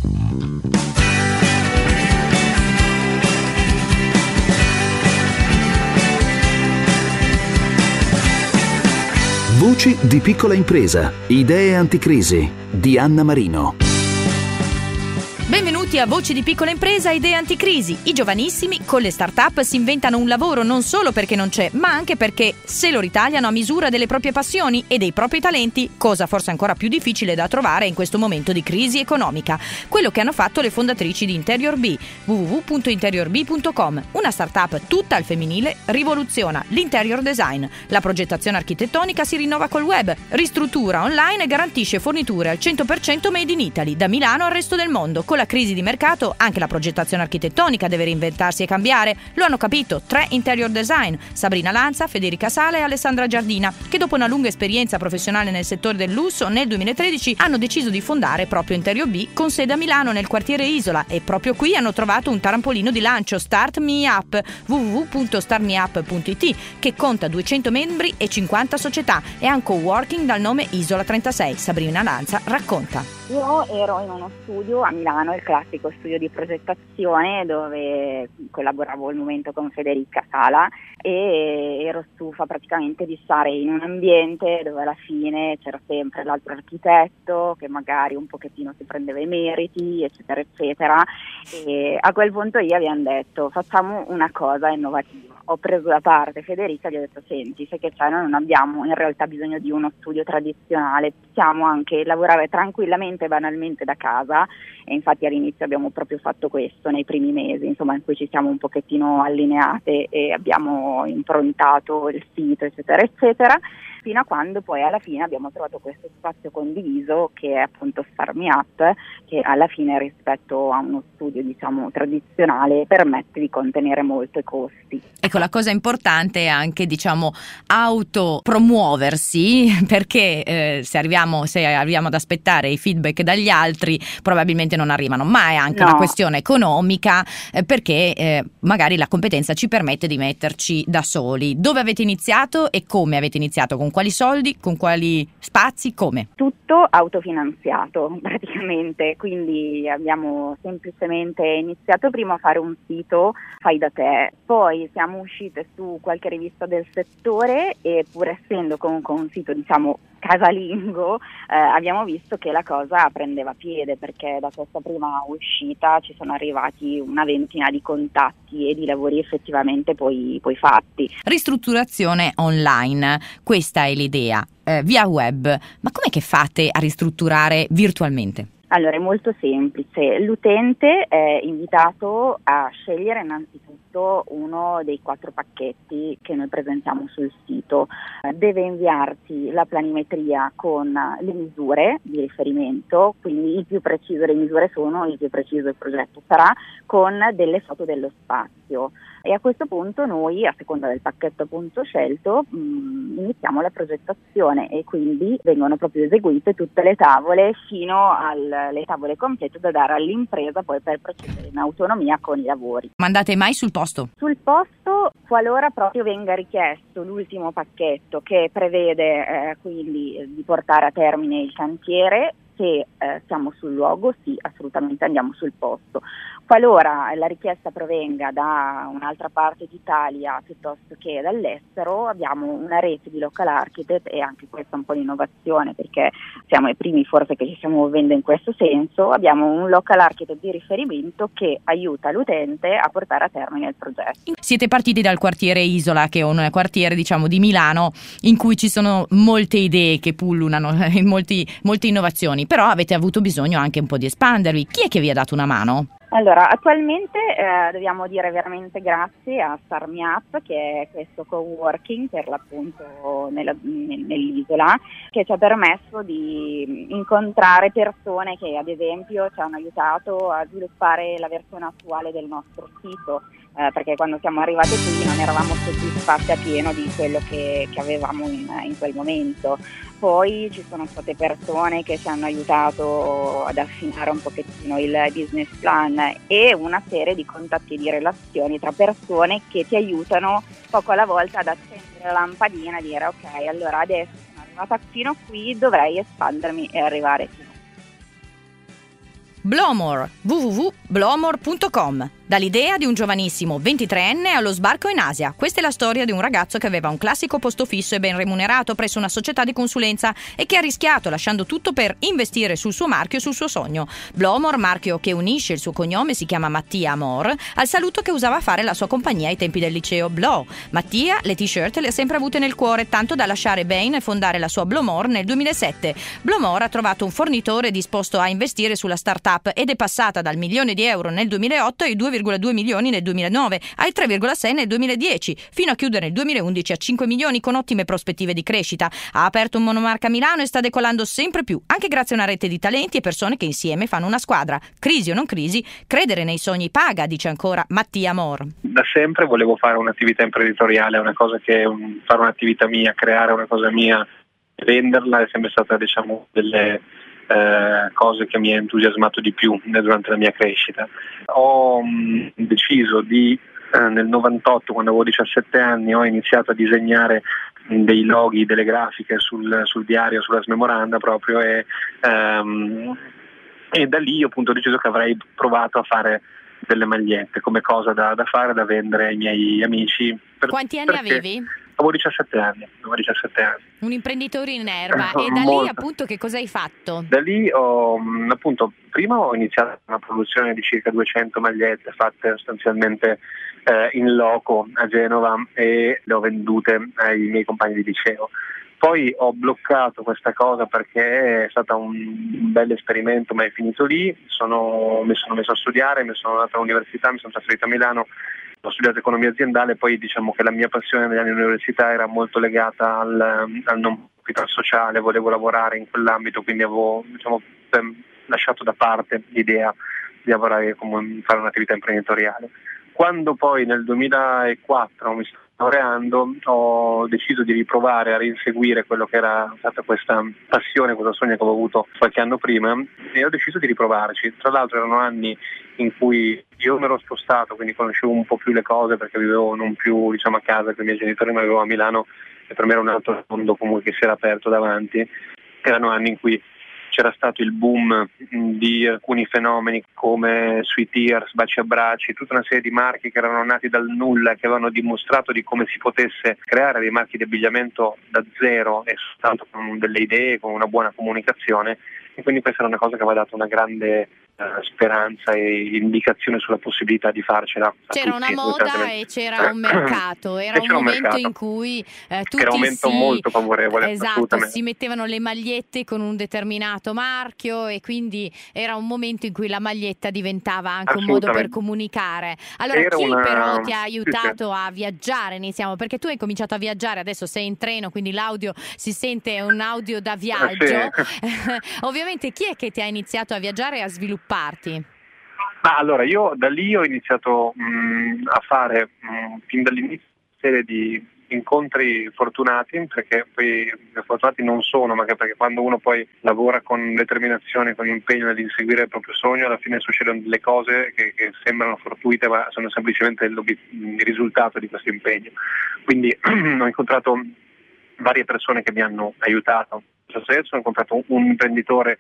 Voci di piccola impresa, idee anticrisi di Anna Marino. Benvenuti a Voci di piccola impresa, idee anticrisi. I giovanissimi con le start-up si inventano un lavoro non solo perché non c'è, ma anche perché se lo ritagliano a misura delle proprie passioni e dei propri talenti, cosa forse ancora più difficile da trovare in questo momento di crisi economica. Quello che hanno fatto le fondatrici di Interior Bee, www.interiorb.com. Una start-up tutta al femminile rivoluziona l'interior design. La progettazione architettonica si rinnova col web, ristruttura online e garantisce forniture al 100% made in Italy, da Milano al resto del mondo. Con la crisi di mercato anche la progettazione architettonica deve reinventarsi e cambiare. Lo hanno capito 3 interior design, Sabrina Lanza, Federica Sala e Alessandra Giardina, che dopo una lunga esperienza professionale nel settore del lusso nel 2013 hanno deciso di fondare proprio Interior Bee con sede a Milano nel quartiere Isola, e proprio qui hanno trovato un trampolino di lancio, Start Me Up, www.startmeup.it, che conta 200 membri e 50 società e ha un coworking dal nome Isola 36. Sabrina Lanza racconta. Io ero in uno studio a Milano, il classico studio di progettazione, dove collaboravo al momento con Federica Sala, e ero stufa praticamente di stare in un ambiente dove alla fine c'era sempre l'altro architetto che magari un pochettino si prendeva i meriti, eccetera eccetera, e a quel punto io abbiamo detto facciamo una cosa innovativa. Ho preso da parte Federica e gli ho detto senti, sai che c'è, noi non abbiamo in realtà bisogno di uno studio tradizionale, possiamo anche lavorare tranquillamente, banalmente da casa, e infatti all'inizio abbiamo proprio fatto questo nei primi mesi, insomma, in cui ci siamo un pochettino allineate e abbiamo improntato il sito, eccetera eccetera, fino a quando poi alla fine abbiamo trovato questo spazio condiviso che è appunto Start Me Up, che alla fine rispetto a uno studio diciamo tradizionale permette di contenere molto i costi. Ecco, la cosa importante è anche diciamo autopromuoversi, perché se arriviamo ad aspettare i feedback dagli altri probabilmente non arrivano, ma è anche una questione economica, perché magari la competenza ci permette di metterci da soli. Dove avete iniziato e come avete iniziato? Con quali soldi, con quali spazi, come? Tutto autofinanziato praticamente, quindi abbiamo semplicemente iniziato prima a fare un sito fai da te, poi siamo uscite su qualche rivista del settore e pur essendo comunque un sito diciamo casalingo abbiamo visto che la cosa prendeva piede, perché da questa prima uscita ci sono arrivati una ventina di contatti e di lavori effettivamente poi fatti. Ristrutturazione online, questa è l'idea, via web, ma com'è che fate a ristrutturare virtualmente? Allora, è molto semplice. L'utente è invitato a scegliere innanzitutto uno dei 4 pacchetti che noi presentiamo sul sito. Deve inviarci la planimetria con le misure di riferimento, quindi il più preciso le misure sono, il più preciso il progetto sarà, con delle foto dello spazio. E a questo punto noi, a seconda del pacchetto appunto scelto, iniziamo la progettazione e quindi vengono proprio eseguite tutte le tavole fino alle tavole complete da dare all'impresa poi per procedere in autonomia con i lavori. Ma andate mai sul posto? Sul posto, qualora proprio venga richiesto l'ultimo pacchetto che prevede quindi di portare a termine il cantiere, se siamo sul luogo, sì, assolutamente andiamo sul posto. Qualora la richiesta provenga da un'altra parte d'Italia piuttosto che dall'estero, abbiamo una rete di local architect, e anche questa è un po' l'innovazione perché siamo i primi forse che ci stiamo muovendo in questo senso. Abbiamo un local architect di riferimento che aiuta l'utente a portare a termine il progetto. Siete partiti dal quartiere Isola, che è un quartiere diciamo di Milano in cui ci sono molte idee che pullulano, molte innovazioni, però avete avuto bisogno anche un po' di espandervi. Chi è che vi ha dato una mano? Allora, attualmente dobbiamo dire veramente grazie a Start Me Up, che è questo coworking per l'appunto nell'isola, che ci ha permesso di incontrare persone che ad esempio ci hanno aiutato a sviluppare la versione attuale del nostro sito, perché quando siamo arrivate qui non eravamo soddisfatti a pieno di quello che avevamo in quel momento. Poi ci sono state persone che ci hanno aiutato ad affinare un pochettino il business plan e una serie di contatti e di relazioni tra persone che ti aiutano poco alla volta ad accendere la lampadina e dire ok, allora adesso sono arrivata fino qui, dovrei espandermi e arrivare fino. Blomore, www.blomore.com. Dall'idea di un giovanissimo 23enne allo sbarco in Asia. Questa è la storia di un ragazzo che aveva un classico posto fisso e ben remunerato presso una società di consulenza e che ha rischiato lasciando tutto per investire sul suo marchio e sul suo sogno. Blomore, marchio che unisce il suo cognome, si chiama Mattia Amor, al saluto che usava fare la sua compagnia ai tempi del liceo, Blow. Mattia le t-shirt le ha sempre avute nel cuore, tanto da lasciare Bain e fondare la sua Blomore nel 2007. Blomore ha trovato un fornitore disposto a investire sulla startup ed è passata dal €1.000.000 nel 2008 ai 2,2 milioni nel 2009, ai 3,6 nel 2010, fino a chiudere nel 2011 a 5 milioni con ottime prospettive di crescita. Ha aperto un monomarca a Milano e sta decollando sempre più, anche grazie a una rete di talenti e persone che insieme fanno una squadra. Crisi o non crisi, credere nei sogni paga, dice ancora Mattia Amor. Da sempre volevo fare un'attività imprenditoriale, una cosa che fare un'attività mia, creare una cosa mia, venderla è sempre stata, diciamo, delle cose che mi ha entusiasmato di più durante la mia crescita. Ho deciso nel 98, quando avevo 17 anni, ho iniziato a disegnare dei loghi, delle grafiche sul diario, sulla smemoranda proprio, e da lì ho appunto deciso che avrei provato a fare delle magliette come cosa da fare, da vendere ai miei amici. Quanti anni avevi? Avevo 17 anni. Un imprenditore in erba. E da lì appunto che cosa hai fatto? Da lì prima ho iniziato una produzione di circa 200 magliette fatte sostanzialmente in loco a Genova e le ho vendute ai miei compagni di liceo. Poi ho bloccato questa cosa perché è stato un bel esperimento, ma è finito lì. Mi sono messo a studiare, mi sono andato all'università, mi sono trasferito a Milano, ho studiato economia aziendale, poi diciamo che la mia passione negli anni all'università era molto legata al non profit, al sociale, volevo lavorare in quell'ambito, quindi avevo lasciato da parte l'idea di lavorare fare un'attività imprenditoriale. Quando poi nel 2004 mi sto laureando, ho deciso di riprovare a rinseguire quello che era stata questa passione, questo sogno che avevo avuto qualche anno prima, e ho deciso di riprovarci. Tra l'altro erano anni in cui io mi ero spostato, quindi conoscevo un po' più le cose perché vivevo non più a casa con i miei genitori, ma vivevo a Milano e per me era un altro mondo comunque che si era aperto davanti. Erano anni in cui c'era stato il boom di alcuni fenomeni come Sweet Ears, Baci Abbracci, tutta una serie di marchi che erano nati dal nulla, che avevano dimostrato di come si potesse creare dei marchi di abbigliamento da zero e soltanto con delle idee, con una buona comunicazione, e quindi questa era una cosa che aveva dato una grande speranza e indicazione sulla possibilità di farcela. C'era una moda e c'era un mercato, era un momento in cui tutti era un momento molto favorevole. Esatto, si mettevano le magliette con un determinato marchio e quindi era un momento in cui la maglietta diventava anche un modo per comunicare. Allora però ti ha aiutato a viaggiare? Iniziamo, perché tu hai cominciato a viaggiare, adesso sei in treno, quindi l'audio si sente un audio da viaggio. Ovviamente chi è che ti ha iniziato a viaggiare e a svilupparti? Allora, io da lì ho iniziato a fare fin dall'inizio una serie di incontri fortunati, perché poi fortunati non sono, ma perché quando uno poi lavora con determinazione, con impegno nell'inseguire il proprio sogno, alla fine succedono delle cose che sembrano fortuite, ma sono semplicemente il risultato di questo impegno. Quindi ho incontrato varie persone che mi hanno aiutato. Ho incontrato un imprenditore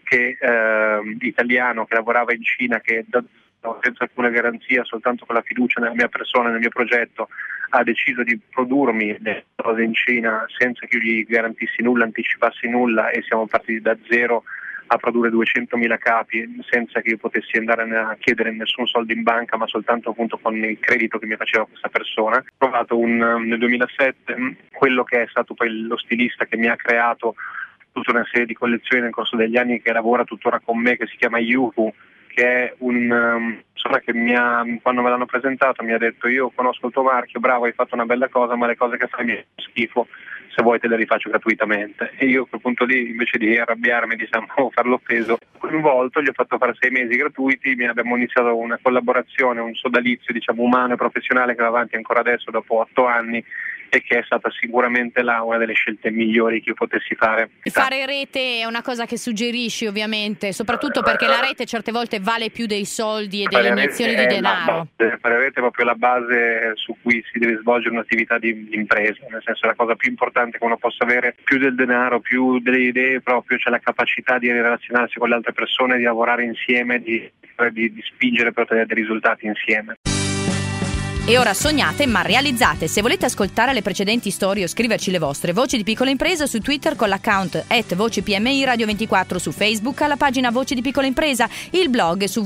italiano che lavorava in Cina, che senza alcuna garanzia, soltanto con la fiducia nella mia persona, nel mio progetto, ha deciso di produrmi le cose in Cina senza che io gli garantissi nulla, anticipassi nulla, e siamo partiti da zero a produrre 200.000 capi senza che io potessi andare a chiedere nessun soldo in banca, ma soltanto appunto con il credito che mi faceva questa persona. Ho trovato nel 2007 quello che è stato poi lo stilista che mi ha creato tutta una serie di collezioni nel corso degli anni, che lavora tuttora con me, che si chiama Yuhu, che è un persona che quando me l'hanno presentato mi ha detto: io conosco il tuo marchio, bravo, hai fatto una bella cosa, ma le cose che fai mi fanno schifo, se vuoi te le rifaccio gratuitamente. E io a quel punto lì, invece di arrabbiarmi, farlo offeso, coinvolto, gli ho fatto fare 6 mesi gratuiti, abbiamo iniziato una collaborazione, un sodalizio umano e professionale che va avanti ancora adesso dopo 8 anni, e che è stata sicuramente una delle scelte migliori che io potessi fare. Fare rete è una cosa che suggerisci, ovviamente, soprattutto perché la rete certe volte vale più dei soldi e delle iniezioni di denaro. Fare rete è proprio la base su cui si deve svolgere un'attività di impresa, nel senso la cosa più importante che uno possa avere, più del denaro, più delle idee, proprio c'è la capacità di relazionarsi con le altre persone, di lavorare insieme, di spingere per ottenere dei risultati insieme. E ora sognate ma realizzate. Se volete ascoltare le precedenti storie o scriverci le vostre voci di piccola impresa, su Twitter con l'account @vocipmi Radio24, su Facebook alla pagina Voci di Piccola Impresa, il blog su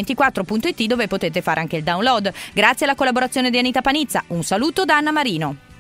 www.radio24.it dove potete fare anche il download. Grazie alla collaborazione di Anita Panizza. Un saluto da Anna Marino.